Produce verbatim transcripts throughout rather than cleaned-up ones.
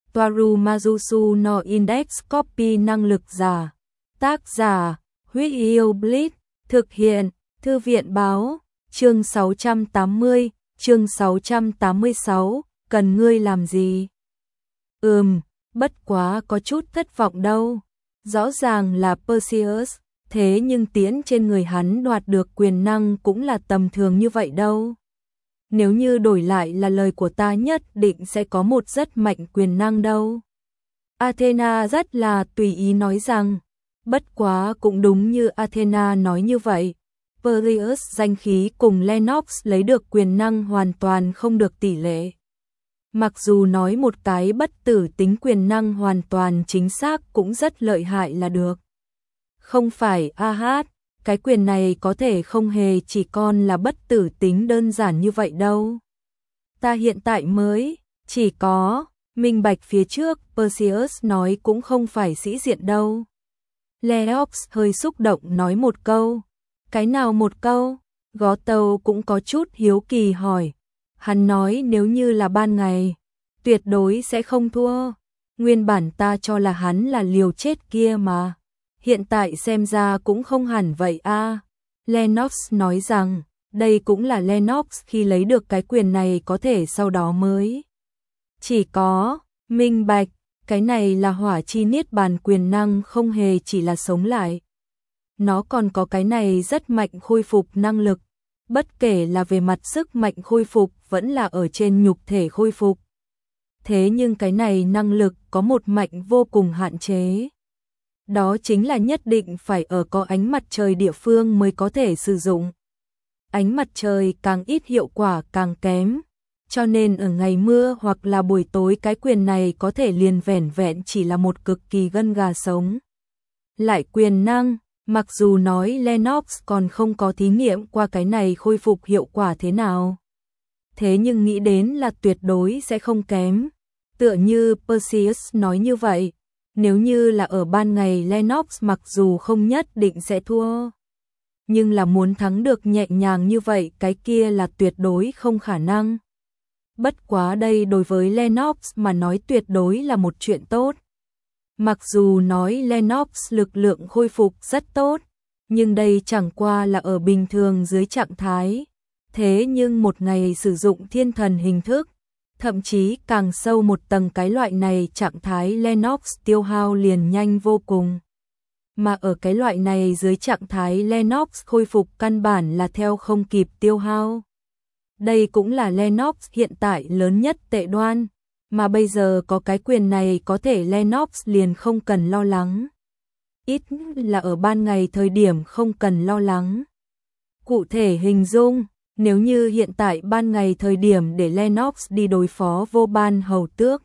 Toaru Majusu no Index Copy năng lực giả. Tác giả, Huyết Yêu Blitz, thực hiện, Thư viện báo, chương sáu trăm tám mươi, chương sáu trăm tám mươi sáu, cần ngươi làm gì? Ừm, bất quá có chút thất vọng đâu. Rõ ràng là Perseus, thế nhưng tiến trên người hắn đoạt được quyền năng cũng là tầm thường như vậy đâu. Nếu như đổi lại là lời của ta nhất định sẽ có một rất mạnh quyền năng đâu. Athena rất là tùy ý nói rằng, bất quá cũng đúng như Athena nói như vậy. Perseus danh khí cùng Lennox lấy được quyền năng hoàn toàn không được tỷ lệ. Mặc dù nói một cái bất tử tính quyền năng hoàn toàn chính xác cũng rất lợi hại là được. Không phải a hát, cái quyền này có thể không hề chỉ còn là bất tử tính đơn giản như vậy đâu. Ta hiện tại mới, chỉ có, minh bạch phía trước, Perseus nói cũng không phải sĩ diện đâu. Lennox hơi xúc động nói một câu. Cái nào một câu? Gó Tàu cũng có chút hiếu kỳ hỏi. Hắn nói nếu như là ban ngày, tuyệt đối sẽ không thua. Nguyên bản ta cho là hắn là liều chết kia mà. Hiện tại xem ra cũng không hẳn vậy a. À. Lennox nói rằng, đây cũng là Lennox khi lấy được cái quyền này có thể sau đó mới. Chỉ có, minh bạch, cái này là hỏa chi niết bàn quyền năng không hề chỉ là sống lại. Nó còn có cái này rất mạnh khôi phục năng lực, bất kể là về mặt sức mạnh khôi phục vẫn là ở trên nhục thể khôi phục. Thế nhưng cái này năng lực có một mạnh vô cùng hạn chế. Đó chính là nhất định phải ở có ánh mặt trời địa phương mới có thể sử dụng. Ánh mặt trời càng ít hiệu quả càng kém, cho nên ở ngày mưa hoặc là buổi tối cái quyền này có thể liền vẻn vẹn chỉ là một cực kỳ gân gà sống. Lại quyền năng, mặc dù nói Lennox còn không có thí nghiệm qua cái này khôi phục hiệu quả thế nào. Thế nhưng nghĩ đến là tuyệt đối sẽ không kém. Tựa như Perseus nói như vậy, nếu như là ở ban ngày Lennox mặc dù không nhất định sẽ thua. Nhưng là muốn thắng được nhẹ nhàng như vậy cái kia là tuyệt đối không khả năng. Bất quá đây đối với Lennox mà nói tuyệt đối là một chuyện tốt. Mặc dù nói Lennox lực lượng khôi phục rất tốt, nhưng đây chẳng qua là ở bình thường dưới trạng thái. Thế nhưng một ngày sử dụng thiên thần hình thức, thậm chí càng sâu một tầng cái loại này trạng thái Lennox tiêu hao liền nhanh vô cùng. Mà ở cái loại này dưới trạng thái Lennox khôi phục căn bản là theo không kịp tiêu hao. Đây cũng là Lennox hiện tại lớn nhất tệ đoan. Mà bây giờ có cái quyền này có thể Lennox liền không cần lo lắng. Ít là ở ban ngày thời điểm không cần lo lắng. Cụ thể hình dung, nếu như hiện tại ban ngày thời điểm để Lennox đi đối phó vô ban hầu tước.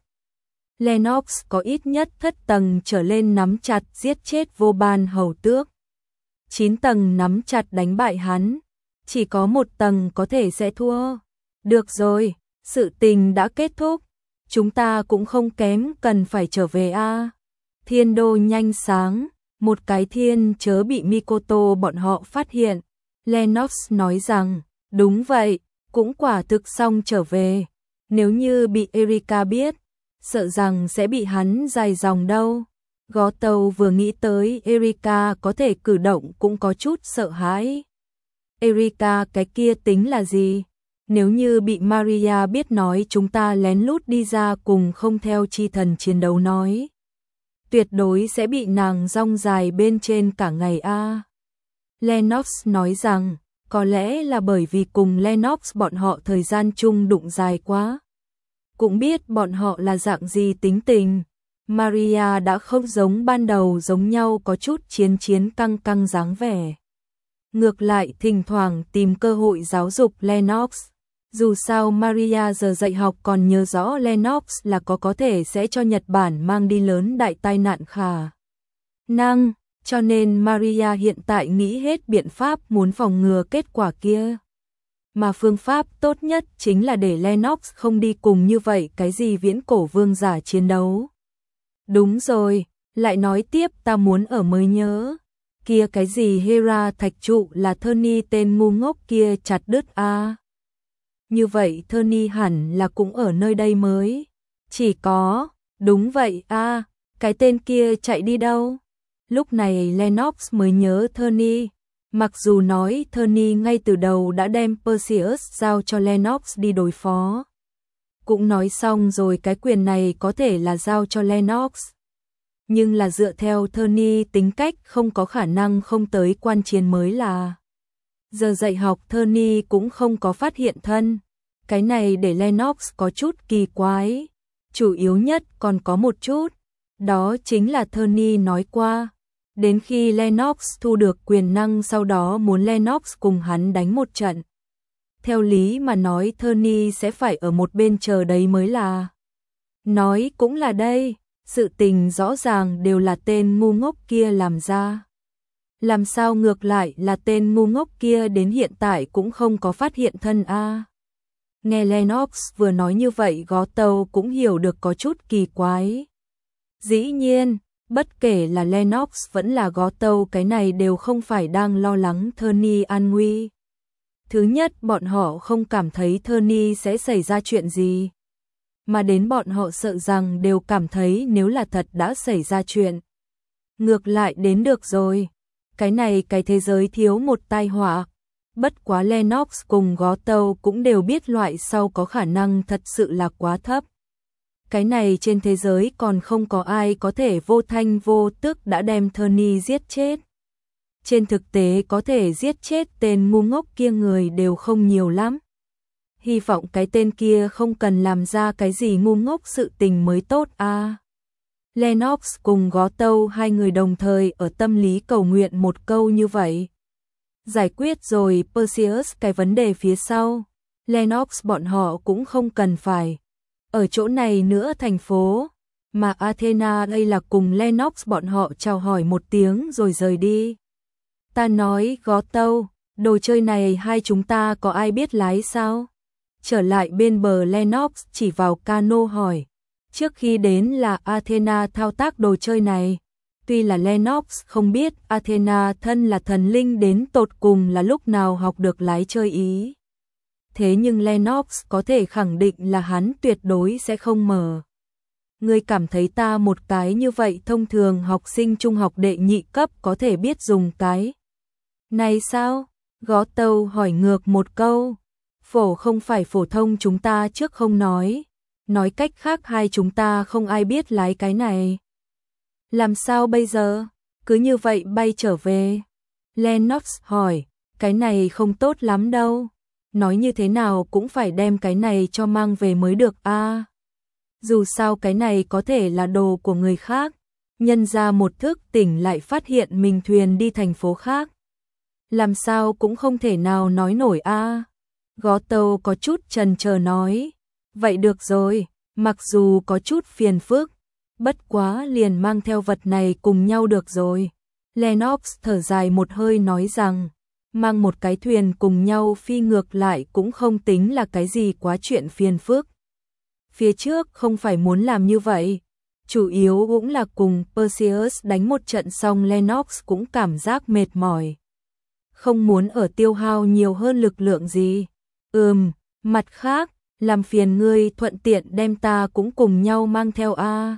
Lennox có ít nhất thất tầng trở lên nắm chặt giết chết vô ban hầu tước. chín tầng nắm chặt đánh bại hắn. Chỉ có một tầng có thể sẽ thua. Được rồi, sự tình đã kết thúc. Chúng ta cũng không kém cần phải trở về a. À. Thiên đô nhanh sáng, một cái thiên chớ bị Mikoto bọn họ phát hiện. Lennox nói rằng, đúng vậy, cũng quả thực xong trở về. Nếu như bị Erika biết, sợ rằng sẽ bị hắn dài dòng đâu. Gó Tàu vừa nghĩ tới Erika có thể cử động cũng có chút sợ hãi. Erika cái kia tính là gì? Nếu như bị Maria biết nói chúng ta lén lút đi ra cùng không theo chi thần chiến đấu nói. Tuyệt đối sẽ bị nàng rong dài bên trên cả ngày a. À. Lennox nói rằng, có lẽ là bởi vì cùng Lennox bọn họ thời gian chung đụng dài quá. Cũng biết bọn họ là dạng gì tính tình. Maria đã không giống ban đầu giống nhau có chút chiến chiến căng căng dáng vẻ. Ngược lại thỉnh thoảng tìm cơ hội giáo dục Lennox. Dù sao Maria giờ dạy học còn nhớ rõ Lennox là có có thể sẽ cho Nhật Bản mang đi lớn đại tai nạn khả năng, cho nên Maria hiện tại nghĩ hết biện pháp muốn phòng ngừa kết quả kia. Mà phương pháp tốt nhất chính là để Lennox không đi cùng như vậy cái gì viễn cổ vương giả chiến đấu. Đúng rồi, lại nói tiếp ta muốn ở mới nhớ. Kia cái gì Hera thạch trụ là Tony tên ngu ngốc kia chặt đứt a. À. Như vậy Tony hẳn là cũng ở nơi đây mới. Chỉ có, Đúng vậy a, cái tên kia chạy đi đâu? Lúc này Lennox mới nhớ Tony. Mặc dù nói Tony ngay từ đầu đã đem Perseus giao cho Lennox đi đối phó. Cũng nói xong rồi cái quyền này có thể là giao cho Lennox. Nhưng là dựa theo Tony tính cách không có khả năng không tới quan chiến mới là. Giờ dạy học Tony cũng không có phát hiện thân. Cái này để Lennox có chút kỳ quái. Chủ yếu nhất còn có một chút. Đó chính là Tony nói qua. Đến khi Lennox thu được quyền năng sau đó muốn Lennox cùng hắn đánh một trận. Theo lý mà nói Tony sẽ phải ở một bên chờ đấy mới là. Nói cũng là đây, sự tình rõ ràng đều là tên ngu ngốc kia làm ra. Làm sao ngược lại là tên ngu ngốc kia đến hiện tại cũng không có phát hiện thân a. Nghe Lennox vừa nói như vậy Gó Tâu cũng hiểu được có chút kỳ quái. Dĩ nhiên, bất kể là Lennox vẫn là Gó Tâu cái này đều không phải đang lo lắng Tony an nguy. Thứ nhất bọn họ không cảm thấy Tony sẽ xảy ra chuyện gì. Mà đến bọn họ sợ rằng đều cảm thấy nếu là thật đã xảy ra chuyện. Ngược lại đến được rồi. Cái này cái thế giới thiếu một tai họa. Bất quá Lennox cùng Gó Tâu cũng đều biết loại sau có khả năng thật sự là quá thấp. Cái này trên thế giới còn không có ai có thể vô thanh vô tức đã đem Tony giết chết. Trên thực tế có thể giết chết tên ngu ngốc kia người đều không nhiều lắm. Hy vọng cái tên kia không cần làm ra cái gì ngu ngốc sự tình mới tốt a. À. Lennox cùng Gó Tâu hai người đồng thời ở tâm lý cầu nguyện một câu như vậy. Giải quyết rồi Perseus cái vấn đề phía sau. Lennox bọn họ cũng không cần phải ở chỗ này nữa thành phố. Mà Athena đây là cùng Lennox bọn họ chào hỏi một tiếng rồi rời đi. Ta nói Gó Tâu, đồ chơi này hai chúng ta có ai biết lái sao? Trở lại bên bờ Lennox chỉ vào cano hỏi. Trước khi đến là Athena thao tác đồ chơi này. Tuy là Lennox không biết Athena thân là thần linh đến tột cùng là lúc nào học được lái chơi ý. Thế nhưng Lennox có thể khẳng định là hắn tuyệt đối sẽ không mở. Ngươi cảm thấy ta một cái như vậy thông thường học sinh trung học đệ nhị cấp có thể biết dùng cái này sao? Gó Tâu hỏi ngược một câu. Phổ không phải phổ thông chúng ta trước không nói. Nói cách khác hai chúng ta không ai biết lái cái này. Làm sao bây giờ? Cứ như vậy bay trở về. Lennox hỏi. Cái này không tốt lắm đâu. Nói như thế nào cũng phải đem cái này cho mang về mới được a. À, dù sao cái này có thể là đồ của người khác. Nhân ra một thức tỉnh lại phát hiện mình thuyền đi thành phố khác. Làm sao cũng không thể nào nói nổi a. À. Gó Tâu có chút chần chờ nói. Vậy được rồi, mặc dù có chút phiền phức, bất quá liền mang theo vật này cùng nhau được rồi. Lennox thở dài một hơi nói rằng, mang một cái thuyền cùng nhau phi ngược lại cũng không tính là cái gì quá chuyện phiền phức. Phía trước không phải muốn làm như vậy, chủ yếu cũng là cùng Perseus đánh một trận xong Lennox cũng cảm giác mệt mỏi. Không muốn ở tiêu hao nhiều hơn lực lượng gì. Ừm, mặt khác, làm phiền ngươi thuận tiện đem ta cũng cùng nhau mang theo a.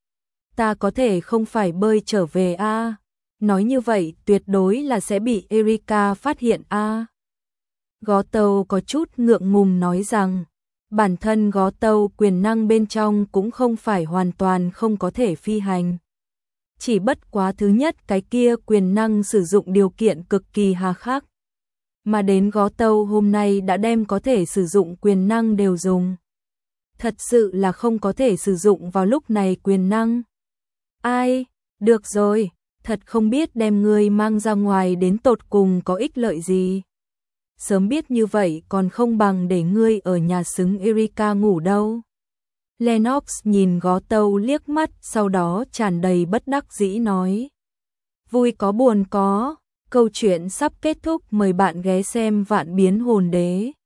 Ta có thể không phải bơi trở về a. Nói như vậy tuyệt đối là sẽ bị Erika phát hiện a. Gó Tâu có chút ngượng ngùng nói rằng, bản thân Gó Tâu quyền năng bên trong cũng không phải hoàn toàn không có thể phi hành. Chỉ bất quá thứ nhất cái kia quyền năng sử dụng điều kiện cực kỳ hà khắc. Mà đến Gó Tâu hôm nay đã đem có thể sử dụng quyền năng đều dùng. Thật sự là không có thể sử dụng vào lúc này quyền năng. Ai, được rồi, thật không biết đem ngươi mang ra ngoài đến tột cùng có ích lợi gì. Sớm biết như vậy còn không bằng để ngươi ở nhà xứng Erika ngủ đâu. Lennox nhìn Gó Tâu liếc mắt sau đó tràn đầy bất đắc dĩ nói. Vui có buồn có. Câu chuyện sắp kết thúc, mời bạn ghé xem Vạn Biến Hồn Đế.